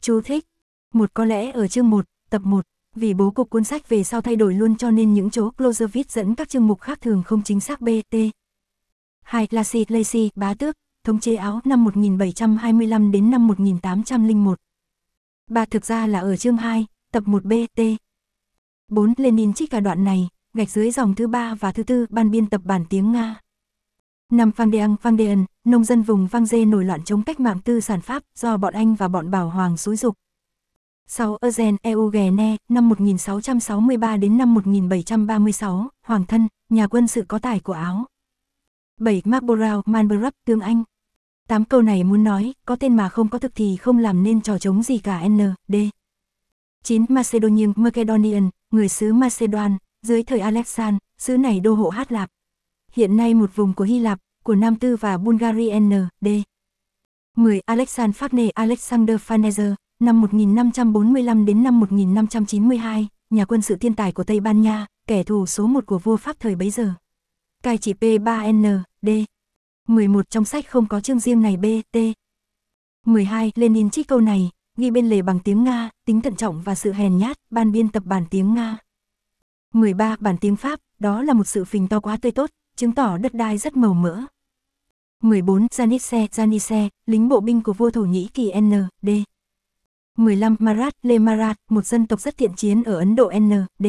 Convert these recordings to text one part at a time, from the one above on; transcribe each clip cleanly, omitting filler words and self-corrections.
Chú thích. Một có lẽ ở chương 1, tập 1, vì bố cục cuốn sách về sau thay đổi luôn cho nên những chỗ closer viết dẫn các chương mục khác thường không chính xác BT. 2. Lacy, bá tước, thống chế Áo năm 1725 đến năm 1801. 3. Thực ra là ở chương 2, tập 1 BT. 4. Lenin trích cả đoạn này, gạch dưới dòng thứ 3 và thứ 4 ban biên tập bản tiếng Nga. 5. Vang Dean, nông dân vùng Vang Dê nổi loạn chống cách mạng tư sản Pháp do bọn Anh và bọn Bảo Hoàng xúi giục. 6. Eugène Eugène, năm 1663 đến năm 1736, Hoàng thân, nhà quân sự có tài của Áo. 7. Marlborough Marlborough, tướng Anh. 8. Câu này muốn nói, có tên mà không có thực thì không làm nên trò trống gì cả N.D. 9. Macedonian, người xứ Macedon, dưới thời Alexander, xứ này đô hộ Hát Lạp. Hiện nay một vùng của Hy Lạp, của Nam Tư và Bulgaria N.D. 10. Alexander Farnese, năm 1545 đến năm 1592, nhà quân sự thiên tài của Tây Ban Nha, kẻ thù số 1 của vua Pháp thời bấy giờ. Cai trị P3ND. 11. Trong sách không có chương riêng này BT. 12. Lenin trích câu này, ghi bên lề bằng tiếng Nga, tính thận trọng và sự hèn nhát, ban biên tập bản tiếng Nga. 13. Bản tiếng Pháp, đó là một sự phình to quá tươi tốt, chứng tỏ đất đai rất màu mỡ. 14. Janisse, lính bộ binh của vua Thổ Nhĩ Kỳ N.D. 15. Lê Marat, một dân tộc rất thiện chiến ở Ấn Độ N.D.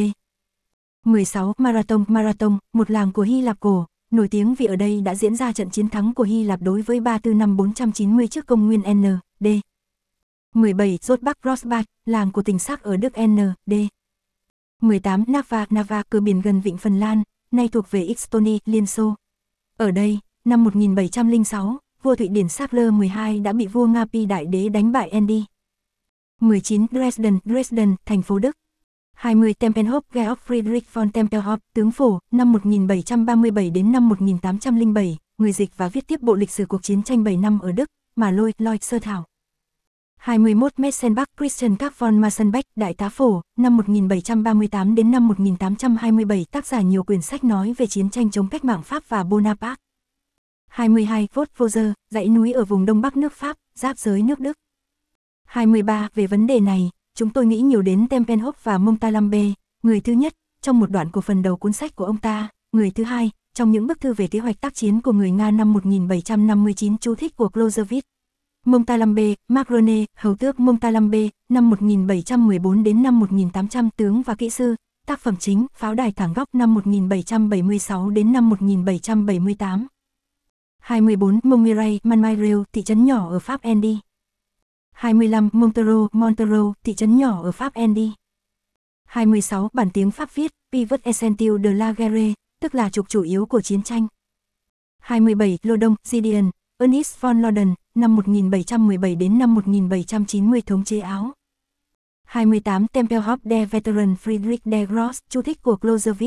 16. Marathon, một làng của Hy Lạp cổ, nổi tiếng vì ở đây đã diễn ra trận chiến thắng của Hy Lạp đối với Ba Tư năm 490 trước công nguyên N.D. 17. Rosbach, làng của tỉnh Sắc ở Đức N.D. 18. Nava, cửa biển gần vịnh Phần Lan, nay thuộc về Estonia, Liên Xô. Ở đây, năm 1706, vua Thụy Điển Charles 12 đã bị vua Nga Pi Đại Đế đánh bại Andy. 19. Dresden, thành phố Đức. 20. Tempelhof, Georg Friedrich von Tempelhof, tướng Phổ, năm 1737 đến năm 1807, người dịch và viết tiếp bộ lịch sử cuộc chiến tranh 7 năm ở Đức, mà Lloyd sơ thảo. 21. Metzenbach, Christian Karl von Massenbach, đại tá Phổ, năm 1738 đến năm 1827, tác giả nhiều quyển sách nói về chiến tranh chống cách mạng Pháp và Bonaparte. 22. Vosges, dãy núi ở vùng đông bắc nước Pháp, giáp giới nước Đức. 23. Về vấn đề này, chúng tôi nghĩ nhiều đến Tempelhof và Montalembert, người thứ nhất, trong một đoạn của phần đầu cuốn sách của ông ta, người thứ hai, trong những bức thư về kế hoạch tác chiến của người Nga năm 1759 chú thích của Clausewitz. Montalembert, Marc René, hầu tước Montalembert, năm 1714 đến năm 1800, tướng và kỹ sư, tác phẩm chính, pháo đài thẳng góc năm 1776 đến năm 1778. 24. Montmirail, thị trấn nhỏ ở Pháp Andy. 25. Montereau, thị trấn nhỏ ở Pháp Andy. 26. Bản tiếng Pháp viết, Pivot Essentiel de la Guerre, tức là trục chủ yếu của chiến tranh. 27. Lodon, Gideon, Ernest von Loden, năm 1717 đến năm 1790, thống chế Áo. 28. Tempelhof der Veteran Friedrich der Gross, chú thích của Clausewitz.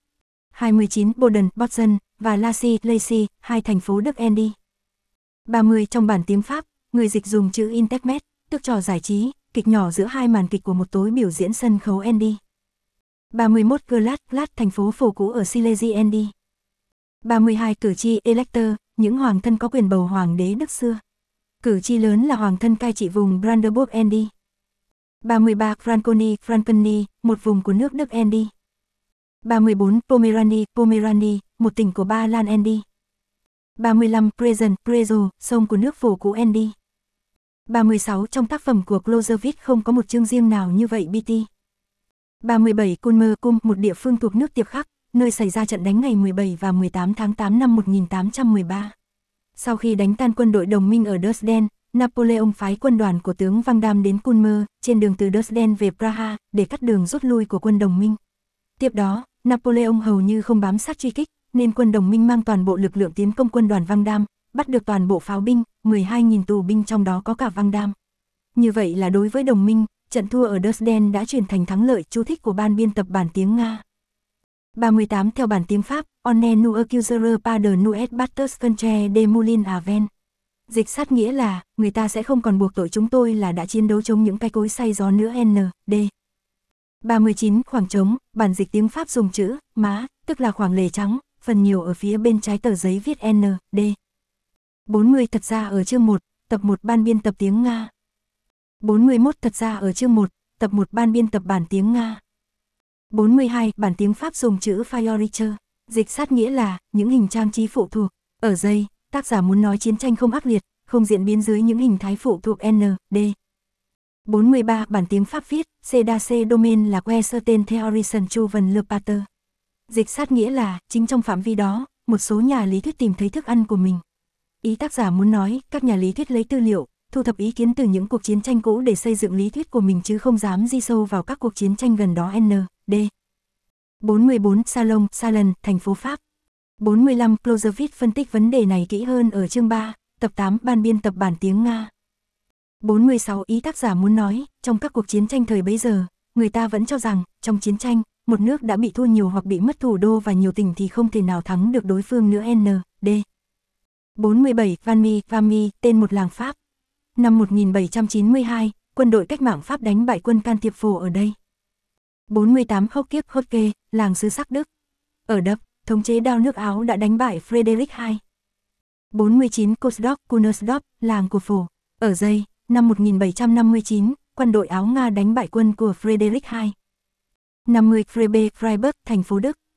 29. Boden và Lacy, hai thành phố Đức Andy. 30. Trong bản tiếng Pháp, người dịch dùng chữ intermezzo, tức trò giải trí, kịch nhỏ giữa hai màn kịch của một tối biểu diễn sân khấu Andy. 31. Graz, thành phố phổ cũ ở Silesia Andy. 32. Cử tri elector, những hoàng thân có quyền bầu hoàng đế Đức xưa. Cử tri lớn là hoàng thân cai trị vùng Brandenburg Andy. 33. Franconia, một vùng của nước Đức Andy. 34. Pomerania, một tỉnh của Ba Lan Andy. 35. Prezo, sông của nước phổ cũ Andy. 36. Trong tác phẩm của Clausewitz không có một chương riêng nào như vậy BT. 37. Kulmer, một địa phương thuộc nước Tiệp Khắc, nơi xảy ra trận đánh ngày 17 và 18 tháng 8 năm 1813. Sau khi đánh tan quân đội đồng minh ở Dresden, Napoleon phái quân đoàn của tướng Van Damme đến Kulmer, trên đường từ Dresden về Praha, để cắt đường rút lui của quân đồng minh. Tiếp đó, Napoleon hầu như không bám sát truy kích, nên quân đồng minh mang toàn bộ lực lượng tiến công quân đoàn Van Damme, bắt được toàn bộ pháo binh, 12.000 tù binh trong đó có cả Van Damme. Như vậy là đối với đồng minh, trận thua ở Dresden đã chuyển thành thắng lợi, chú thích của ban biên tập bản tiếng Nga. 38. Theo bản tiếng Pháp, On ne nous accusera pas de nous être battus contre des moulins à vent. Dịch sát nghĩa là, người ta sẽ không còn buộc tội chúng tôi là đã chiến đấu chống những cái cối xay gió nữa N.D. 39. Khoảng trống, bản dịch tiếng Pháp dùng chữ má, tức là khoảng lề trắng, phần nhiều ở phía bên trái tờ giấy viết N.D. 40. Thật ra ở chương 1, tập 1 ban biên tập tiếng Nga. 41 thật ra ở chương 1, tập 1 ban biên tập bản tiếng Nga. 42 bản tiếng Pháp dùng chữ Feuerrichter, dịch sát nghĩa là những hình trang trí phụ thuộc. Ở đây, tác giả muốn nói chiến tranh không ác liệt, không diễn biến dưới những hình thái phụ thuộc N, D. 43 bản tiếng Pháp viết, CDC domain là que certain theorician chuven le pater. Dịch sát nghĩa là, chính trong phạm vi đó, một số nhà lý thuyết tìm thấy thức ăn của mình. Ý tác giả muốn nói, các nhà lý thuyết lấy tư liệu, thu thập ý kiến từ những cuộc chiến tranh cũ để xây dựng lý thuyết của mình chứ không dám di sâu vào các cuộc chiến tranh gần đó N, D. 44 Salon, thành phố Pháp. 45 Clausewitz phân tích vấn đề này kỹ hơn ở chương 3, tập 8 ban biên tập bản tiếng Nga. 46 ý tác giả muốn nói, trong các cuộc chiến tranh thời bấy giờ, người ta vẫn cho rằng, trong chiến tranh, một nước đã bị thua nhiều hoặc bị mất thủ đô và nhiều tỉnh thì không thể nào thắng được đối phương nữa N, D. 47 Vamy, tên một làng Pháp. Năm 1792, quân đội cách mạng Pháp đánh bại quân can thiệp phổ ở đây. 48 Hokke, làng xứ sắc Đức. Ở Đập, thống chế đao nước Áo đã đánh bại Frederick II. 49 Kunersdorf, làng của phổ. Ở đây, năm 1759, quân đội Áo Nga đánh bại quân của Frederick II. 50 Freiburg, thành phố Đức.